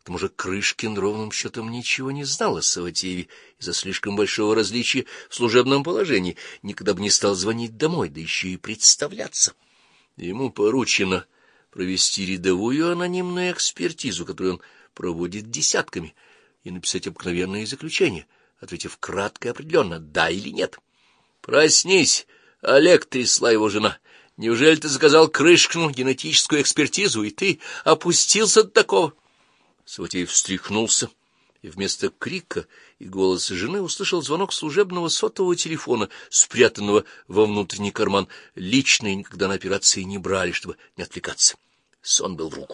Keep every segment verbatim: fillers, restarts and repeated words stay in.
тому же Крышкин ровным счетом ничего не знал о Саватееве из-за слишком большого различия в служебном положении, никогда бы не стал звонить домой, да еще и представляться. Ему поручено провести рядовую анонимную экспертизу, которую он проводит десятками, и написать обыкновенное заключение, ответив кратко и определенно «да» или «нет». «Проснись, Олег!» — трясла его жена. «Неужели ты заказал Крышкину генетическую экспертизу, и ты опустился до такого?» Саватеев встряхнулся, и вместо крика и голоса жены услышал звонок служебного сотового телефона, спрятанного во внутренний карман. Личные никогда на операции не брали, чтобы не отвлекаться. Сон был в руку.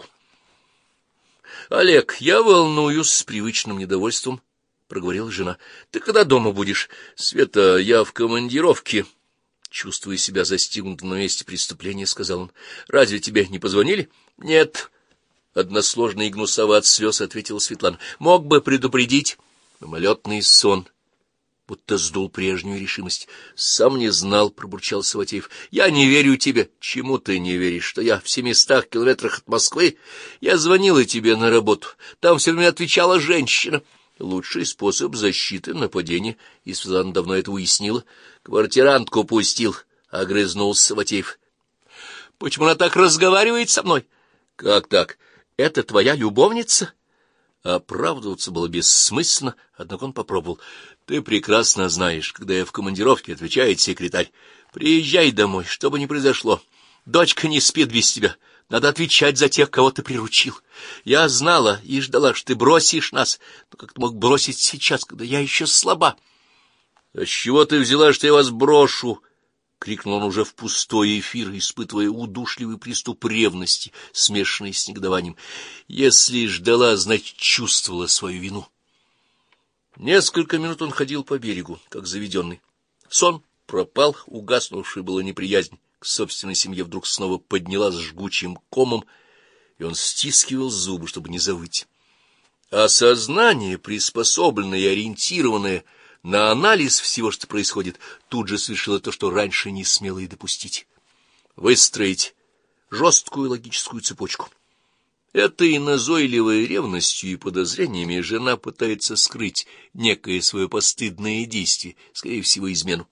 — Олег, я волнуюсь, — с привычным недовольством проговорила жена. — Ты когда дома будешь? — Света, я в командировке. Чувствуя себя застигнутым на месте преступления, сказал он. — Разве тебе не позвонили? — Нет. Односложно и гнусаво от слез ответила Светлана. — Мог бы предупредить. Мимолетный сон будто сдул прежнюю решимость. — Сам не знал, — пробурчал Саватеев. — Я не верю тебе. — Чему ты не веришь? Что я в семистах километрах от Москвы? Я звонила тебе на работу. Там все время отвечала женщина. Лучший способ защиты нападения, и Светлана давно это уяснила. Квартирантку пустил, — огрызнулся Саватеев. — Почему она так разговаривает со мной? — Как так? Это твоя любовница? Оправдываться было бессмысленно, однако он попробовал. — Ты прекрасно знаешь, когда я в командировке, — отвечает секретарь. — Приезжай домой, что бы ни произошло. Дочка не спит без тебя. Надо отвечать за тех, кого ты приручил. Я знала и ждала, что ты бросишь нас. Но как ты мог бросить сейчас, когда я еще слаба? — А с чего ты взяла, что я вас брошу? — крикнул он уже в пустой эфир, испытывая удушливый приступ ревности, смешанный с негодованием. Если ждала, значит, чувствовала свою вину. Несколько минут он ходил по берегу, как заведенный. Сон пропал, угаснувшая была неприязнь к собственной семье вдруг снова поднялась жгучим комом, и он стискивал зубы, чтобы не завыть. А сознание, приспособленное и ориентированное на анализ всего, что происходит, тут же совершило то, что раньше не смело и допустить — выстроить жесткую логическую цепочку. Этой назойливой ревностью и подозрениями жена пытается скрыть некое свое постыдное действие, скорее всего, измену.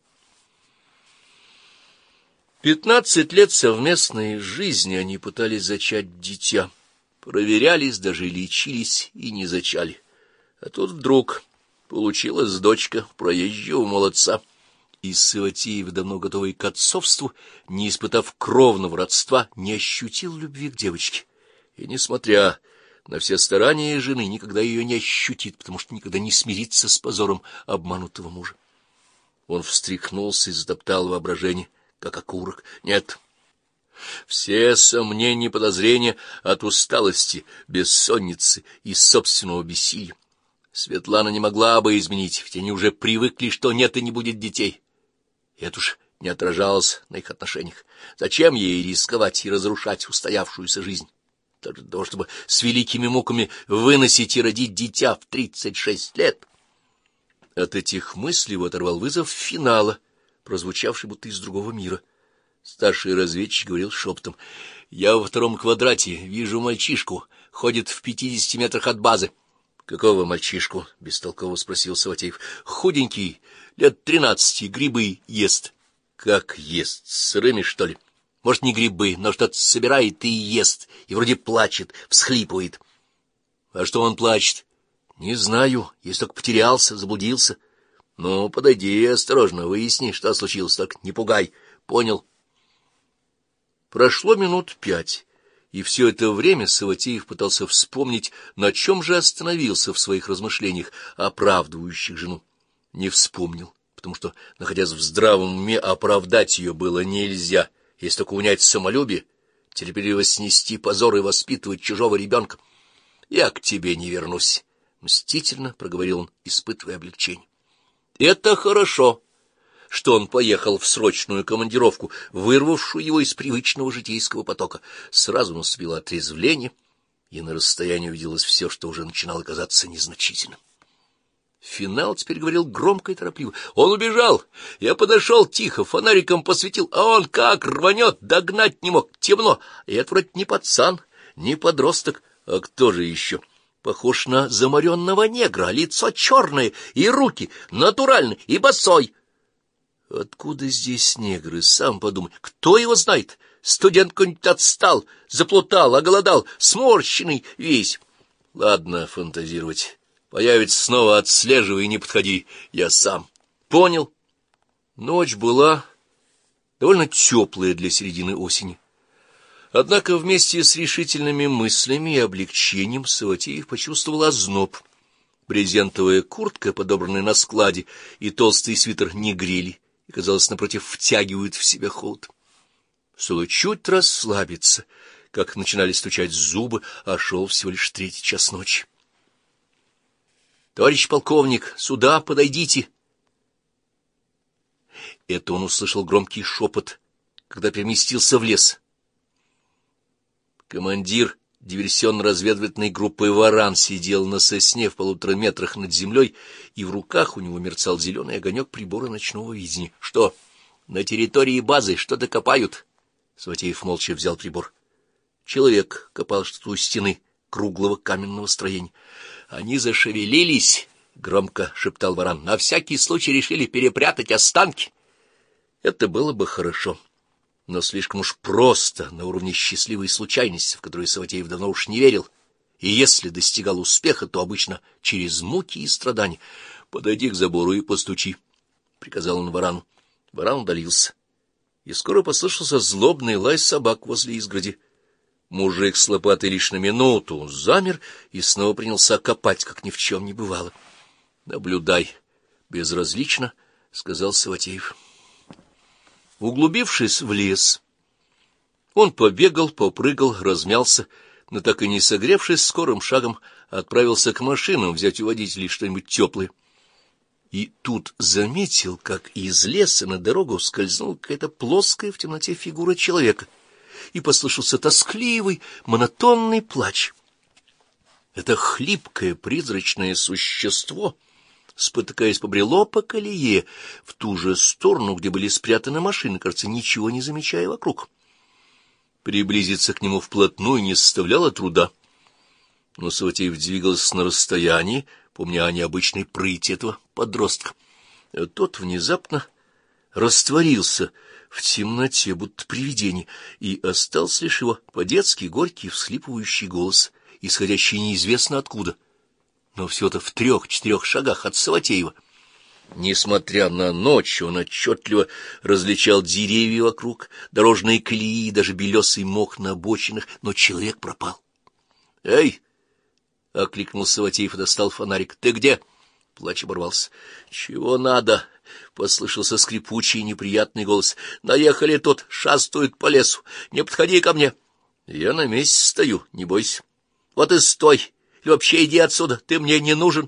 Пятнадцать лет совместной жизни они пытались зачать дитя, проверялись, даже лечились и не зачали. А тут вдруг получилась дочка проезжего молодца, и Саватеев, давно готовый к отцовству, не испытав кровного родства, не ощутил любви к девочке. И, несмотря на все старания жены, никогда ее не ощутит, потому что никогда не смирится с позором обманутого мужа. Он встряхнулся и затоптал воображение, как окурок. Нет, все сомнения и подозрения от усталости, бессонницы и собственного бессилия. Светлана не могла бы изменить, ведь они уже привыкли, что нет и не будет детей. И это уж не отражалось на их отношениях. Зачем ей рисковать и разрушать устоявшуюся жизнь? Для того, чтобы с великими муками выносить и родить дитя в тридцать шесть лет. От этих мыслей его оторвал вызов финала, прозвучавший будто из другого мира. Старший разведчик говорил шепотом: — Я во втором квадрате вижу мальчишку, ходит в пятидесяти метрах от базы. — Какого мальчишку? — бестолково спросил Саватеев. — Худенький, лет тринадцати, грибы ест. — Как ест? Сырыми, что ли? Может, не грибы, но что-то собирает и ест, и вроде плачет, всхлипывает. — А что он плачет? — Не знаю, если только потерялся, заблудился. — Ну, подойди осторожно, выясни, что случилось, так не пугай. Понял? Прошло минут пять, и все это время Саватеев пытался вспомнить, на чем же остановился в своих размышлениях, оправдывающих жену. Не вспомнил, потому что, находясь в здравом уме, оправдать ее было нельзя. Если только унять самолюбие, терпеливо снести позор и воспитывать чужого ребенка. — Я к тебе не вернусь, — мстительно проговорил он, испытывая облегчение. Это хорошо, что он поехал в срочную командировку, вырвавшую его из привычного житейского потока. Сразу наступило отрезвление, и на расстоянии увиделось все, что уже начинало казаться незначительным. Финал теперь говорил громко и торопливо. Он убежал. Я подошел тихо, фонариком посветил, а он как рванет, догнать не мог. Темно. И это вроде не пацан, не подросток. А кто же еще? похож на заморенного негра, лицо черное, и руки натуральные, и босой. Откуда здесь негры, сам подумай, кто его знает? Студент какой-нибудь отстал, заплутал, оголодал, сморщенный весь. Ладно фантазировать, появится снова, отслеживай, не подходи, я сам. Понял? Ночь была довольно теплая для середины осени. Однако вместе с решительными мыслями и облегчением Саватеев почувствовал озноб. Брезентовая куртка, подобранная на складе, и толстый свитер не грели, и, казалось, напротив, втягивают в себя холод. Стоило чуть расслабиться, как начинали стучать зубы, а шел всего лишь третий час ночи. — Товарищ полковник, сюда подойдите! Это он услышал громкий шепот, когда переместился в лес. Командир диверсионно-разведывательной группы «Варан» сидел на сосне в полутора метрах над землей, и в руках у него мерцал зеленый огонек прибора ночного видения. — Что, на территории базы что-то копают? Саватеев молча взял прибор. Человек копал что-то у стены круглого каменного строения. — Они зашевелились, — громко шептал Варан. — На всякий случай решили перепрятать останки. Это было бы хорошо, но слишком уж просто, на уровне счастливой случайности, в которую Саватеев давно уж не верил, и если достигал успеха, то обычно через муки и страдания. — Подойди к забору и постучи, — приказал он Варану. Варан удалился, и скоро послышался злобный лай собак возле изгороди. Мужик с лопатой лишь на минуту замер и снова принялся копать, как ни в чем не бывало. — Наблюдай, — безразлично сказал Саватеев. Углубившись в лес, он побегал, попрыгал, размялся, но так и не согревшись, скорым шагом отправился к машинам взять у водителей что-нибудь теплое. И тут заметил, как из леса на дорогу скользнула какая-то плоская в темноте фигура человека, и послышался тоскливый, монотонный плач. Это хлипкое призрачное существо, спотыкаясь, побрело по колее в ту же сторону, где были спрятаны машины, кажется, ничего не замечая вокруг. Приблизиться к нему вплотную не составляло труда, но Саватеев двигался на расстоянии, помня о необычной прыти этого подростка. Тот внезапно растворился в темноте, будто привидение, и остался лишь его по-детски горький всхлипывающий голос, исходящий неизвестно откуда, но всего-то в трех-четырех шагах от Саватеева. Несмотря на ночь, он отчетливо различал деревья вокруг, дорожные колеи, даже белесый мох на обочинах, но человек пропал. — Эй! — окликнул Саватеев и достал фонарик. — Ты где? Плач оборвался. — Чего надо? — послышался скрипучий неприятный голос. — Наехали тут, шастают по лесу. Не подходи ко мне. — Я на месте стою, не бойся. — Вот и стой. Или вообще иди отсюда, ты мне не нужен.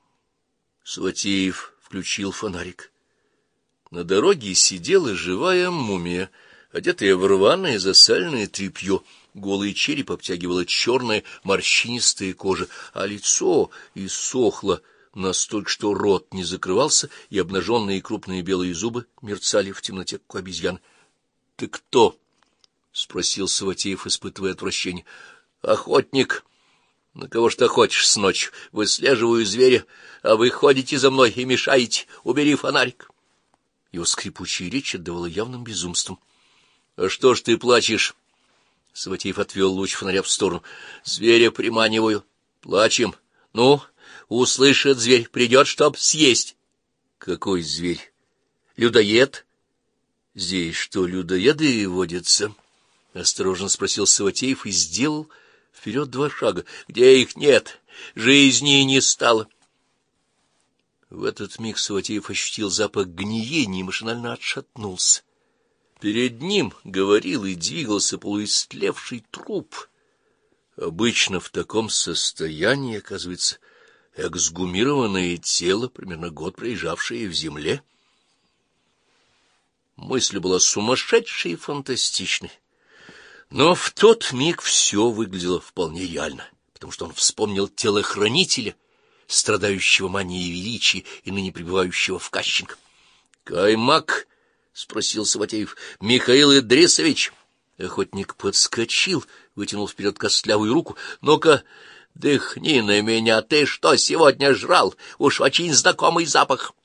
Саватеев включил фонарик. На дороге сидела живая мумия, одетая в рваное засаленное тряпье. Голый череп обтягивала черная морщинистая кожа, а лицо иссохло настолько, что рот не закрывался, и обнаженные крупные белые зубы мерцали в темноте, как у обезьян. — Ты кто? — спросил Саватеев, испытывая отвращение. — Охотник. — На кого ж ты охотишь с ночью? Выслеживаю зверя, а вы ходите за мной и мешаете. Убери фонарик. Его скрипучая речь отдавала явным безумством. — А что ж ты плачешь? Саватеев отвел луч фонаря в сторону. — Зверя приманиваю. Плачем. Ну, услышит зверь, придет, чтоб съесть. — Какой зверь? Людоед? — Здесь что, людоеды водятся? — осторожно спросил Саватеев и сделал вперед два шага. — Где их нет? Жизни не стало. В этот миг Саватеев ощутил запах гниения и машинально отшатнулся. Перед ним говорил и двигался полуистлевший труп. Обычно в таком состоянии, оказывается, эксгумированное тело, примерно год пролежавшее в земле. Мысль была сумасшедшей и фантастичной. Но в тот миг все выглядело вполне реально, потому что он вспомнил телохранителя, страдающего манией величия и ныне пребывающего в Кащенко. — Каймак? — спросил Саватеев. — Михаил Идрисович? Охотник подскочил, вытянул вперед костлявую руку. — Ну-ка, Дыхни на меня, ты что сегодня жрал? Уж очень знакомый запах.